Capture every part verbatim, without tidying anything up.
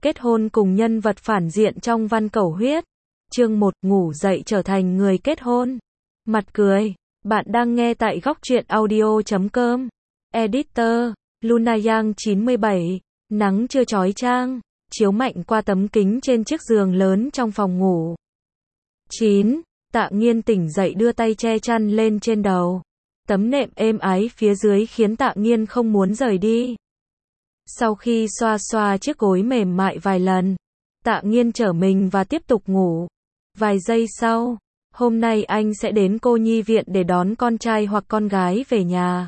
Kết hôn cùng nhân vật phản diện trong Văn Cẩu Huyết. Chương một, ngủ dậy trở thành người kết hôn. Mặt cười. Bạn đang nghe tại góc truyện audio chấm com. Editor, Luna Yang chín mươi bảy. Nắng chưa chói chang, chiếu mạnh qua tấm kính trên chiếc giường lớn trong phòng ngủ. chín. Tạ Nghiên tỉnh dậy đưa tay che chăn lên trên đầu. Tấm nệm êm ái phía dưới khiến Tạ Nghiên không muốn rời đi. Sau khi xoa xoa chiếc gối mềm mại vài lần, Tạ Nghiên trở mình và tiếp tục ngủ. Vài giây sau, hôm nay anh sẽ đến cô nhi viện để đón con trai hoặc con gái về nhà.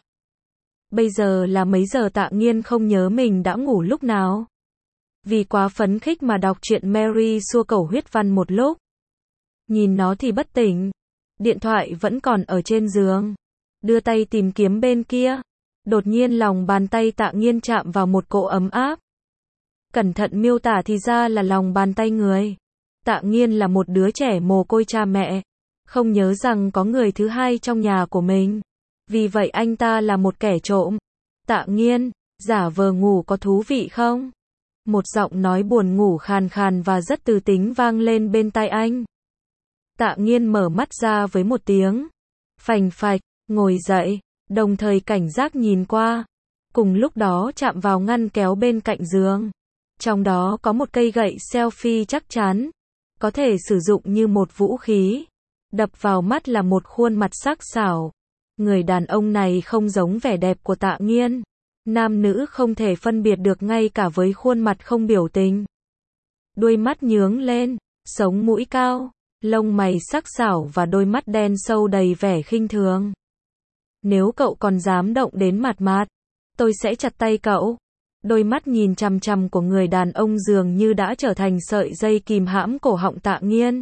Bây giờ là mấy giờ Tạ Nghiên không nhớ mình đã ngủ lúc nào. Vì quá phấn khích mà đọc truyện Mary Sue Cẩu Huyết văn một lúc. Nhìn nó thì bất tỉnh. Điện thoại vẫn còn ở trên giường. Đưa tay tìm kiếm bên kia. Đột nhiên lòng bàn tay Tạ Nghiên chạm vào một cỗ ấm áp. Cẩn thận miêu tả thì ra là lòng bàn tay người. Tạ Nghiên là một đứa trẻ mồ côi cha mẹ. Không nhớ rằng có người thứ hai trong nhà của mình. Vì vậy anh ta là một kẻ trộm. Tạ Nghiên, giả vờ ngủ có thú vị không? Một giọng nói buồn ngủ khàn khàn và rất từ tính vang lên bên tai anh. Tạ Nghiên mở mắt ra với một tiếng phành phạch, ngồi dậy, đồng thời cảnh giác nhìn qua. Cùng lúc đó chạm vào ngăn kéo bên cạnh giường. Trong đó có một cây gậy selfie chắc chắn. Có thể sử dụng như một vũ khí. Đập vào mắt là một khuôn mặt sắc sảo. Người đàn ông này không giống vẻ đẹp của Tạ Nghiên. Nam nữ không thể phân biệt được ngay cả với khuôn mặt không biểu tình. Đuôi mắt nhướng lên, sống mũi cao, lông mày sắc sảo và đôi mắt đen sâu đầy vẻ khinh thường. Nếu cậu còn dám động đến mặt mạt, tôi sẽ chặt tay cậu. Đôi mắt nhìn chằm chằm của người đàn ông dường như đã trở thành sợi dây kìm hãm cổ họng Tạ Nghiên.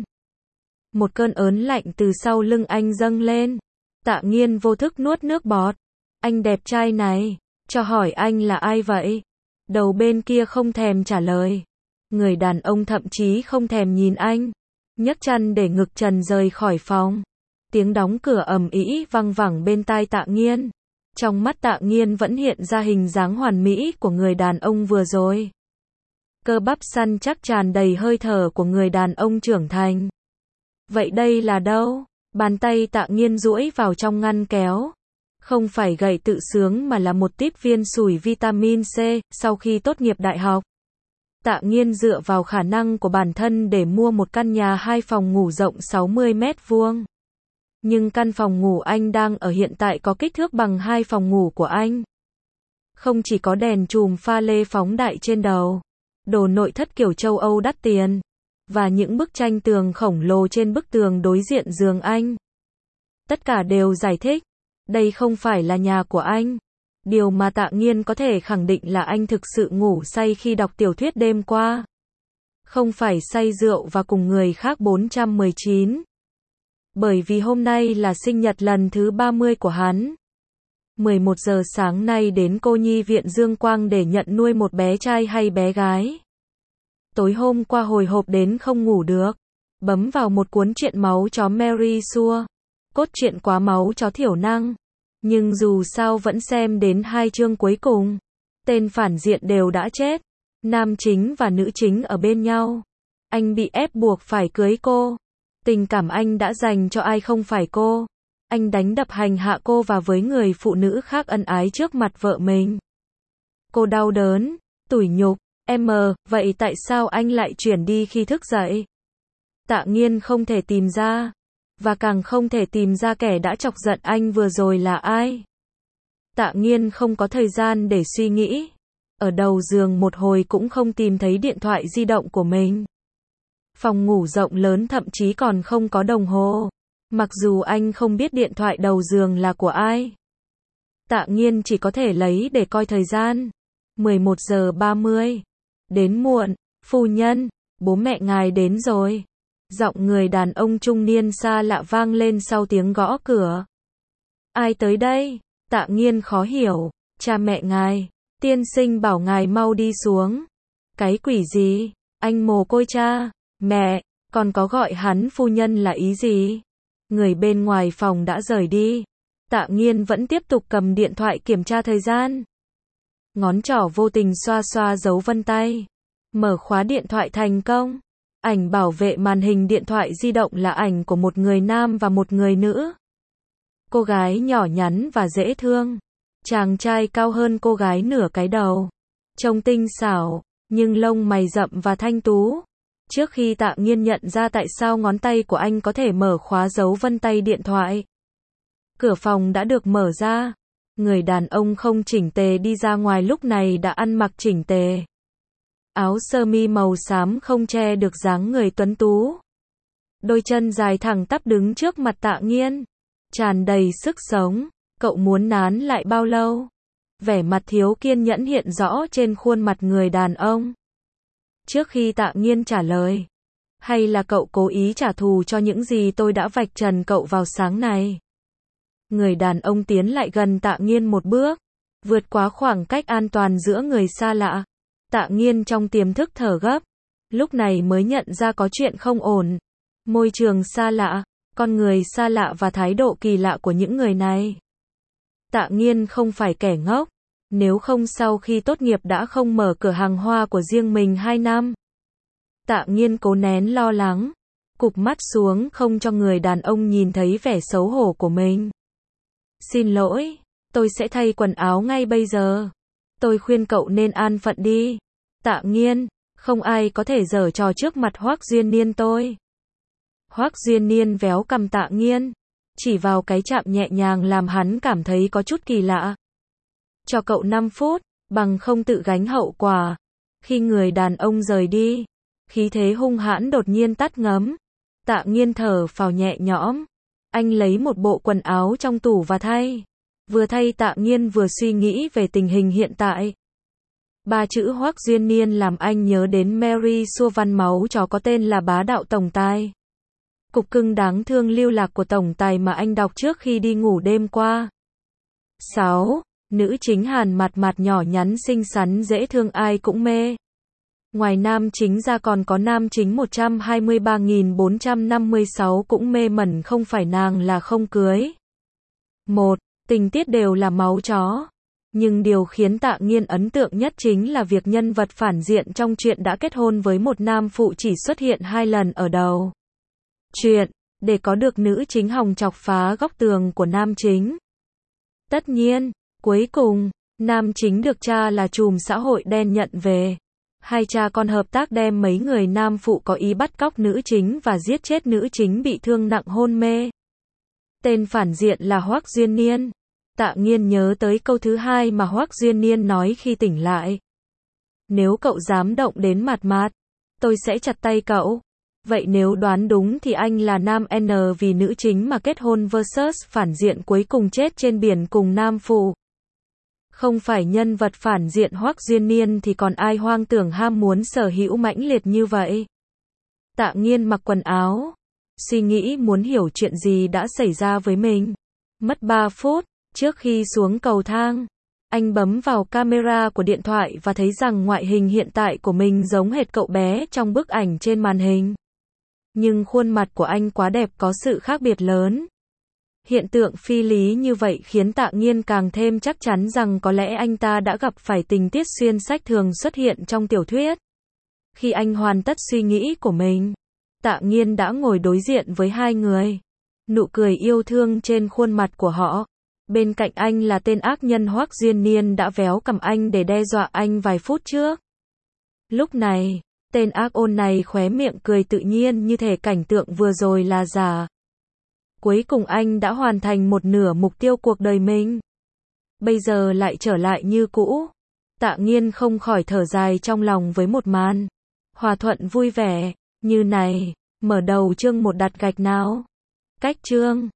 Một cơn ớn lạnh từ sau lưng anh dâng lên. Tạ Nghiên vô thức nuốt nước bọt. Anh đẹp trai này, cho hỏi anh là ai vậy? Đầu bên kia không thèm trả lời. Người đàn ông thậm chí không thèm nhìn anh. Nhấc chân để ngực trần rời khỏi phòng. Tiếng đóng cửa ầm ĩ văng vẳng bên tai Tạ Nghiên. Trong mắt Tạ Nghiên vẫn hiện ra hình dáng hoàn mỹ của người đàn ông vừa rồi. Cơ bắp săn chắc tràn đầy hơi thở của người đàn ông trưởng thành. Vậy đây là đâu? Bàn tay Tạ Nghiên duỗi vào trong ngăn kéo. Không phải gậy tự sướng mà là một típ viên sủi vitamin C, sau khi tốt nghiệp đại học. Tạ Nghiên dựa vào khả năng của bản thân để mua một căn nhà hai phòng ngủ rộng sáu mươi mét vuông. Nhưng căn phòng ngủ anh đang ở hiện tại có kích thước bằng hai phòng ngủ của anh. Không chỉ có đèn chùm pha lê phóng đại trên đầu, đồ nội thất kiểu châu Âu đắt tiền, và những bức tranh tường khổng lồ trên bức tường đối diện giường anh. Tất cả đều giải thích, đây không phải là nhà của anh. Điều mà Tạ Nghiên có thể khẳng định là anh thực sự ngủ say khi đọc tiểu thuyết đêm qua. Không phải say rượu và cùng người khác bốn trăm mười chín. Bởi vì hôm nay là sinh nhật lần thứ ba mươi của hắn. mười một giờ sáng nay đến cô nhi viện Dương Quang để nhận nuôi một bé trai hay bé gái. Tối hôm qua hồi hộp đến không ngủ được. Bấm vào một cuốn truyện máu chó Mary Sue. Cốt truyện quá máu chó thiểu năng. Nhưng dù sao vẫn xem đến hai chương cuối cùng. Tên phản diện đều đã chết. Nam chính và nữ chính ở bên nhau. Anh bị ép buộc phải cưới cô. Tình cảm anh đã dành cho ai không phải cô. Anh đánh đập hành hạ cô và với người phụ nữ khác ân ái trước mặt vợ mình. Cô đau đớn, tủi nhục. Em mờ, vậy tại sao anh lại chuyển đi khi thức dậy? Tạ Nghiên không thể tìm ra. Và càng không thể tìm ra kẻ đã chọc giận anh vừa rồi là ai. Tạ Nghiên không có thời gian để suy nghĩ. Ở đầu giường một hồi cũng không tìm thấy điện thoại di động của mình. Phòng ngủ rộng lớn thậm chí còn không có đồng hồ. Mặc dù anh không biết điện thoại đầu giường là của ai. Tạ Nghiên chỉ có thể lấy để coi thời gian. mười một giờ ba mươi. Đến muộn, phu nhân, bố mẹ ngài đến rồi. Giọng người đàn ông trung niên xa lạ vang lên sau tiếng gõ cửa. Ai tới đây? Tạ Nghiên khó hiểu. Cha mẹ ngài. Tiên sinh bảo ngài mau đi xuống. Cái quỷ gì? Anh mồ côi cha, mẹ, còn có gọi hắn phu nhân là ý gì? Người bên ngoài phòng đã rời đi. Tạ Nghiên vẫn tiếp tục cầm điện thoại kiểm tra thời gian. Ngón trỏ vô tình xoa xoa dấu vân tay. Mở khóa điện thoại thành công. Ảnh bảo vệ màn hình điện thoại di động là ảnh của một người nam và một người nữ. Cô gái nhỏ nhắn và dễ thương. Chàng trai cao hơn cô gái nửa cái đầu. Trông tinh xảo, nhưng lông mày rậm và thanh tú. Trước khi Tạ Nghiên nhận ra tại sao ngón tay của anh có thể mở khóa dấu vân tay điện thoại. Cửa phòng đã được mở ra. Người đàn ông không chỉnh tề đi ra ngoài lúc này đã ăn mặc chỉnh tề. Áo sơ mi màu xám không che được dáng người tuấn tú. Đôi chân dài thẳng tắp đứng trước mặt Tạ Nghiên. Tràn đầy sức sống. Cậu muốn nán lại bao lâu? Vẻ mặt thiếu kiên nhẫn hiện rõ trên khuôn mặt người đàn ông. Trước khi Tạ Nghiên trả lời. Hay là cậu cố ý trả thù cho những gì tôi đã vạch trần cậu vào sáng này? Người đàn ông tiến lại gần Tạ Nghiên một bước. Vượt quá khoảng cách an toàn giữa người xa lạ. Tạ Nghiên trong tiềm thức thở gấp. Lúc này mới nhận ra có chuyện không ổn. Môi trường xa lạ, con người xa lạ và thái độ kỳ lạ của những người này. Tạ Nghiên không phải kẻ ngốc. Nếu không sau khi tốt nghiệp đã không mở cửa hàng hoa của riêng mình hai năm. Tạ Nghiên cố nén lo lắng. Cụp mắt xuống không cho người đàn ông nhìn thấy vẻ xấu hổ của mình. Xin lỗi, tôi sẽ thay quần áo ngay bây giờ. Tôi khuyên cậu nên an phận đi. Tạ Nghiên, không ai có thể giở trò trước mặt Hoắc Duyên Niên tôi. Hoắc Duyên Niên véo cằm Tạ Nghiên. Chỉ vào cái chạm nhẹ nhàng làm hắn cảm thấy có chút kỳ lạ. Cho cậu năm phút, bằng không tự gánh hậu quả. Khi người đàn ông rời đi, khí thế hung hãn đột nhiên tắt ngấm. Tạ Nghiên thở phào nhẹ nhõm. Anh lấy một bộ quần áo trong tủ và thay. Vừa thay Tạ Nghiên vừa suy nghĩ về tình hình hiện tại. Ba chữ Hoắc Duyên Niên làm anh nhớ đến Mary Xua Văn máu chó có tên là Bá Đạo Tổng Tài. Cục cưng đáng thương lưu lạc của Tổng Tài mà anh đọc trước khi đi ngủ đêm qua. sáu. Nữ chính Hàn mặt mặt nhỏ nhắn xinh xắn dễ thương ai cũng mê. Ngoài nam chính ra còn có nam chính một trăm hai mươi ba nghìn bốn trăm năm mươi sáu cũng mê mẩn không phải nàng là không cưới. một. Tình tiết đều là máu chó. Nhưng điều khiến Tạ Nghiên ấn tượng nhất chính là việc nhân vật phản diện trong truyện đã kết hôn với một nam phụ chỉ xuất hiện hai lần ở đầu truyện, để có được nữ chính hòng chọc phá góc tường của nam chính. Tất nhiên, cuối cùng, nam chính được cha là trùm xã hội đen nhận về. Hai cha con hợp tác đem mấy người nam phụ có ý bắt cóc nữ chính và giết chết nữ chính bị thương nặng hôn mê. Tên phản diện là Hoắc Duyên Niên. Tạ Nghiên nhớ tới câu thứ hai mà Hoắc Duyên Niên nói khi tỉnh lại. Nếu cậu dám động đến Mạt Mạt, tôi sẽ chặt tay cậu. Vậy nếu đoán đúng thì anh là nam N vì nữ chính mà kết hôn versus phản diện cuối cùng chết trên biển cùng nam phụ. Không phải nhân vật phản diện Hoắc Duyên Niên thì còn ai hoang tưởng ham muốn sở hữu mãnh liệt như vậy. Tạ Nghiên mặc quần áo, suy nghĩ muốn hiểu chuyện gì đã xảy ra với mình. Mất ba phút, trước khi xuống cầu thang, anh bấm vào camera của điện thoại và thấy rằng ngoại hình hiện tại của mình giống hệt cậu bé trong bức ảnh trên màn hình. Nhưng khuôn mặt của anh quá đẹp có sự khác biệt lớn. Hiện tượng phi lý như vậy khiến Tạ Nghiên càng thêm chắc chắn rằng có lẽ anh ta đã gặp phải tình tiết xuyên sách thường xuất hiện trong tiểu thuyết. Khi anh hoàn tất suy nghĩ của mình, Tạ Nghiên đã ngồi đối diện với hai người. Nụ cười yêu thương trên khuôn mặt của họ. Bên cạnh anh là tên ác nhân Hoắc Duyên Niên đã véo cằm anh để đe dọa anh vài phút trước. Lúc này, tên ác ôn này khóe miệng cười tự nhiên như thể cảnh tượng vừa rồi là giả. Cuối cùng anh đã hoàn thành một nửa mục tiêu cuộc đời mình. Bây giờ lại trở lại như cũ. Tạ Nghiên không khỏi thở dài trong lòng với một màn hòa thuận vui vẻ như này. Mở đầu chương một đặt gạch nào. Cách chương